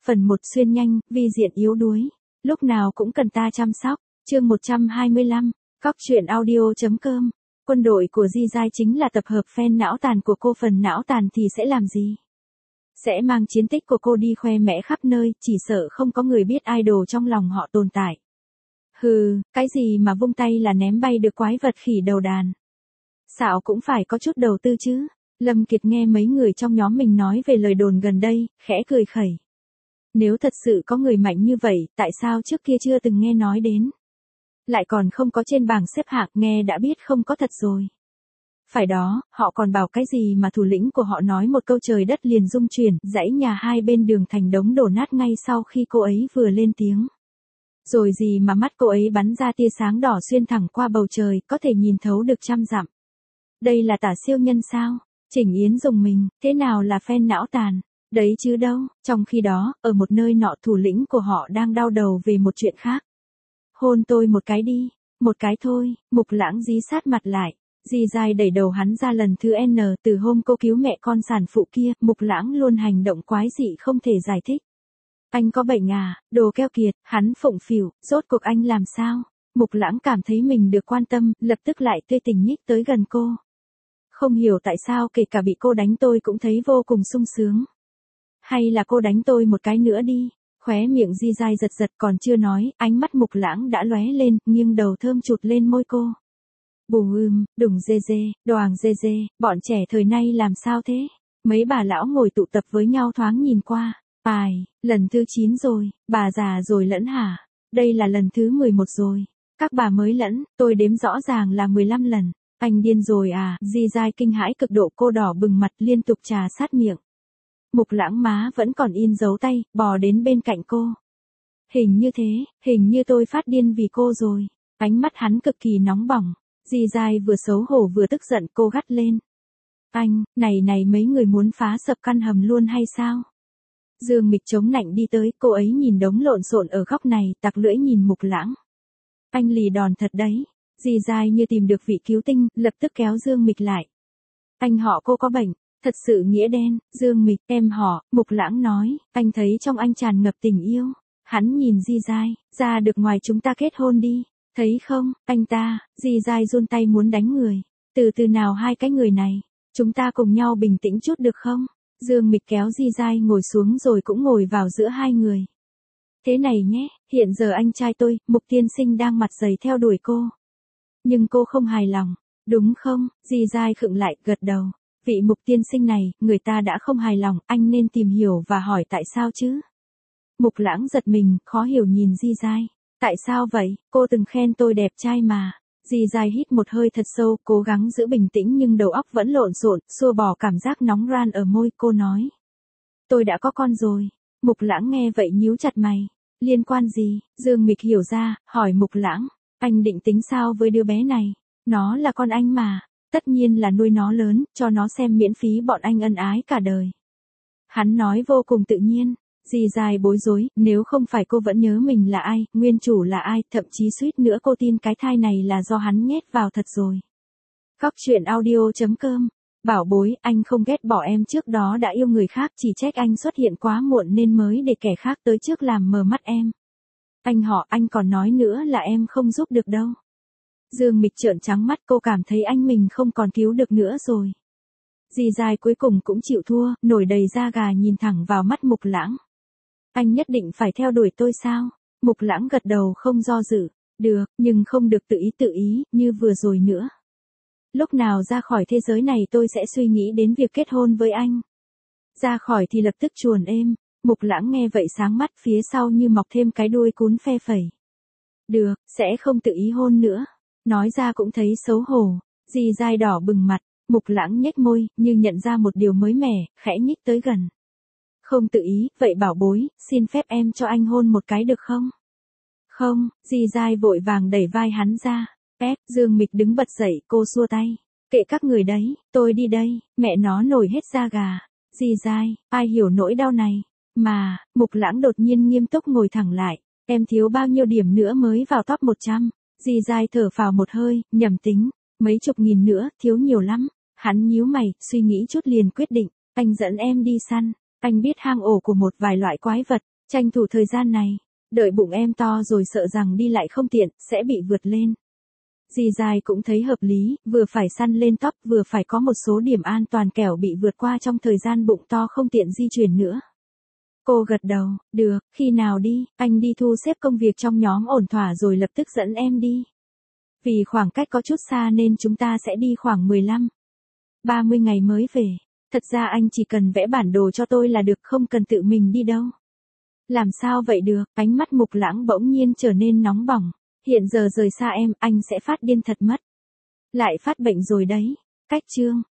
Phần 1 xuyên nhanh, vi diện yếu đuối. Lúc nào cũng cần ta chăm sóc. Chương 125. Cóc truyện audio.com. Quân đội của Di Giai chính là tập hợp fan não tàn của cô, phần não tàn thì sẽ làm gì? Sẽ mang chiến tích của cô đi khoe mẽ khắp nơi, chỉ sợ không có người biết idol trong lòng họ tồn tại. Hừ, cái gì mà vung tay là ném bay được quái vật khỉ đầu đàn. Xạo cũng phải có chút đầu tư chứ. Lâm Kiệt nghe mấy người trong nhóm mình nói về lời đồn gần đây, khẽ cười khẩy. Nếu thật sự có người mạnh như vậy, tại sao trước kia chưa từng nghe nói đến? Lại còn không có trên bảng xếp hạng, nghe đã biết không có thật rồi. Phải đó, họ còn bảo cái gì mà thủ lĩnh của họ nói một câu trời đất liền rung chuyển, dãy nhà hai bên đường thành đống đổ nát ngay sau khi cô ấy vừa lên tiếng. Rồi gì mà mắt cô ấy bắn ra tia sáng đỏ xuyên thẳng qua bầu trời, có thể nhìn thấu được trăm dặm. Đây là tả siêu nhân sao? Chỉnh Yến dùng mình, thế nào là fan não tàn? Đấy chứ đâu, trong khi đó, ở một nơi nọ thủ lĩnh của họ đang đau đầu về một chuyện khác. Hôn tôi một cái đi, một cái thôi, Mục Lãng dí sát mặt lại. Di Giai đẩy đầu hắn ra lần thứ N, từ hôm cô cứu mẹ con sản phụ kia, Mục Lãng luôn hành động quái dị không thể giải thích. Anh có bệnh à, đồ keo kiệt, hắn phụng phịu, rốt cuộc anh làm sao? Mục Lãng cảm thấy mình được quan tâm, lập tức lại tươi tỉnh nhích tới gần cô. Không hiểu tại sao kể cả bị cô đánh tôi cũng thấy vô cùng sung sướng. Hay là cô đánh tôi một cái nữa đi. Khóe miệng Di Giai giật giật, còn chưa nói, ánh mắt Mục Lãng đã lóe lên, nghiêng đầu thơm chụt lên môi cô. Đùng dê dê, đoàng dê dê, bọn trẻ thời nay làm sao thế? Mấy bà lão ngồi tụ tập với nhau thoáng nhìn qua. Lần thứ 9 rồi, bà già rồi lẫn hả? Đây là lần thứ 11 rồi. Các bà mới lẫn, tôi đếm rõ ràng là 15 lần. Anh điên rồi à? Di Giai kinh hãi cực độ, cô đỏ bừng mặt liên tục trà sát miệng. Mục Lãng má vẫn còn in dấu tay, bò đến bên cạnh cô. Hình như tôi phát điên vì cô rồi. Ánh mắt hắn cực kỳ nóng bỏng. Di Giai vừa xấu hổ vừa tức giận, cô gắt lên. Anh, này mấy người muốn phá sập căn hầm luôn hay sao? Dương Mịch chống nạnh đi tới, cô ấy nhìn đống lộn xộn ở góc này, tặc lưỡi nhìn Mục Lãng. Anh lì đòn thật đấy. Di Giai như tìm được vị cứu tinh, lập tức kéo Dương Mịch lại. Anh họ cô có bệnh, thật sự nghĩa đen. Dương Mịch, em họ, Mục Lãng nói, anh thấy trong anh tràn ngập tình yêu. Hắn nhìn Di Giai, ra được ngoài chúng ta kết hôn đi. Thấy không, anh ta, Di Giai run tay muốn đánh người. Từ từ nào hai cái người này, chúng ta cùng nhau bình tĩnh chút được không? Dương Mịch kéo Di Giai ngồi xuống rồi cũng ngồi vào giữa hai người. Thế này nhé, hiện giờ anh trai tôi, Mục tiên sinh đang mặt dày theo đuổi cô. Nhưng cô không hài lòng, đúng không? Di Giai khựng lại, gật đầu. Vị Mục tiên sinh này, người ta đã không hài lòng, anh nên tìm hiểu và hỏi tại sao chứ? Mục Lãng giật mình, khó hiểu nhìn Di Giai. Tại sao vậy? Cô từng khen tôi đẹp trai mà. Di Giai hít một hơi thật sâu, cố gắng giữ bình tĩnh nhưng đầu óc vẫn lộn xộn, xua bỏ cảm giác nóng ran ở môi, cô nói. Tôi đã có con rồi. Mục Lãng nghe vậy nhíu chặt mày. Liên quan gì? Dương Mịch hiểu ra, hỏi Mục Lãng. Anh định tính sao với đứa bé này? Nó là con anh mà. Tất nhiên là nuôi nó lớn, cho nó xem miễn phí, bọn anh ân ái cả đời. Hắn nói vô cùng tự nhiên. Di Giai bối rối, nếu không phải cô vẫn nhớ mình là ai, nguyên chủ là ai, thậm chí suýt nữa cô tin cái thai này là do hắn nhét vào thật rồi. Cóc truyện audio.com. Bảo bối, anh không ghét bỏ em, trước đó đã yêu người khác, chỉ trách anh xuất hiện quá muộn nên mới để kẻ khác tới trước làm mờ mắt em. Anh họ, anh còn nói nữa là em không giúp được đâu. Dương Mịch trợn trắng mắt, cô cảm thấy anh mình không còn cứu được nữa rồi. Di Giai cuối cùng cũng chịu thua, nổi đầy da gà nhìn thẳng vào mắt Mục Lãng. Anh nhất định phải theo đuổi tôi sao? Mục Lãng gật đầu không do dự. Được, nhưng không được tự ý, như vừa rồi nữa. Lúc nào ra khỏi thế giới này tôi sẽ suy nghĩ đến việc kết hôn với anh. Ra khỏi thì lập tức chuồn êm. Mục Lãng nghe vậy sáng mắt, phía sau như mọc thêm cái đuôi cún phe phẩy. Được, sẽ không tự ý hôn nữa. Nói ra cũng thấy xấu hổ. Di Giai đỏ bừng mặt. Mục Lãng nhếch môi, như nhận ra một điều mới mẻ, khẽ nhích tới gần. Không tự ý, vậy bảo bối, xin phép em cho anh hôn một cái được không? Không, Di Giai vội vàng đẩy vai hắn ra. Dương Mịch đứng bật dậy, cô xua tay. Kệ các người đấy, tôi đi đây, mẹ nó nổi hết da gà. Di Giai, ai hiểu nỗi đau này? Mà, Mục Lãng đột nhiên nghiêm túc ngồi thẳng lại. Em thiếu bao nhiêu điểm nữa mới vào top 100? Di Giai thở phào một hơi, nhầm tính. Mấy chục nghìn nữa, thiếu nhiều lắm. Hắn nhíu mày, suy nghĩ chút liền quyết định. Anh dẫn em đi săn. Anh biết hang ổ của một vài loại quái vật. Tranh thủ thời gian này, đợi bụng em to rồi sợ rằng đi lại không tiện, sẽ bị vượt lên. Dì dài cũng thấy hợp lý, vừa phải săn lên top vừa phải có một số điểm an toàn kẻo bị vượt qua trong thời gian bụng to không tiện di chuyển nữa. Cô gật đầu, được, khi nào đi, anh đi thu xếp công việc trong nhóm ổn thỏa rồi lập tức dẫn em đi. Vì khoảng cách có chút xa nên chúng ta sẽ đi khoảng 15-30 ngày mới về. Thật ra anh chỉ cần vẽ bản đồ cho tôi là được, không cần tự mình đi đâu. Làm sao vậy được, ánh mắt Mục Lãng bỗng nhiên trở nên nóng bỏng. Hiện giờ rời xa em, anh sẽ phát điên thật mất. Lại phát bệnh rồi đấy. Cách chương.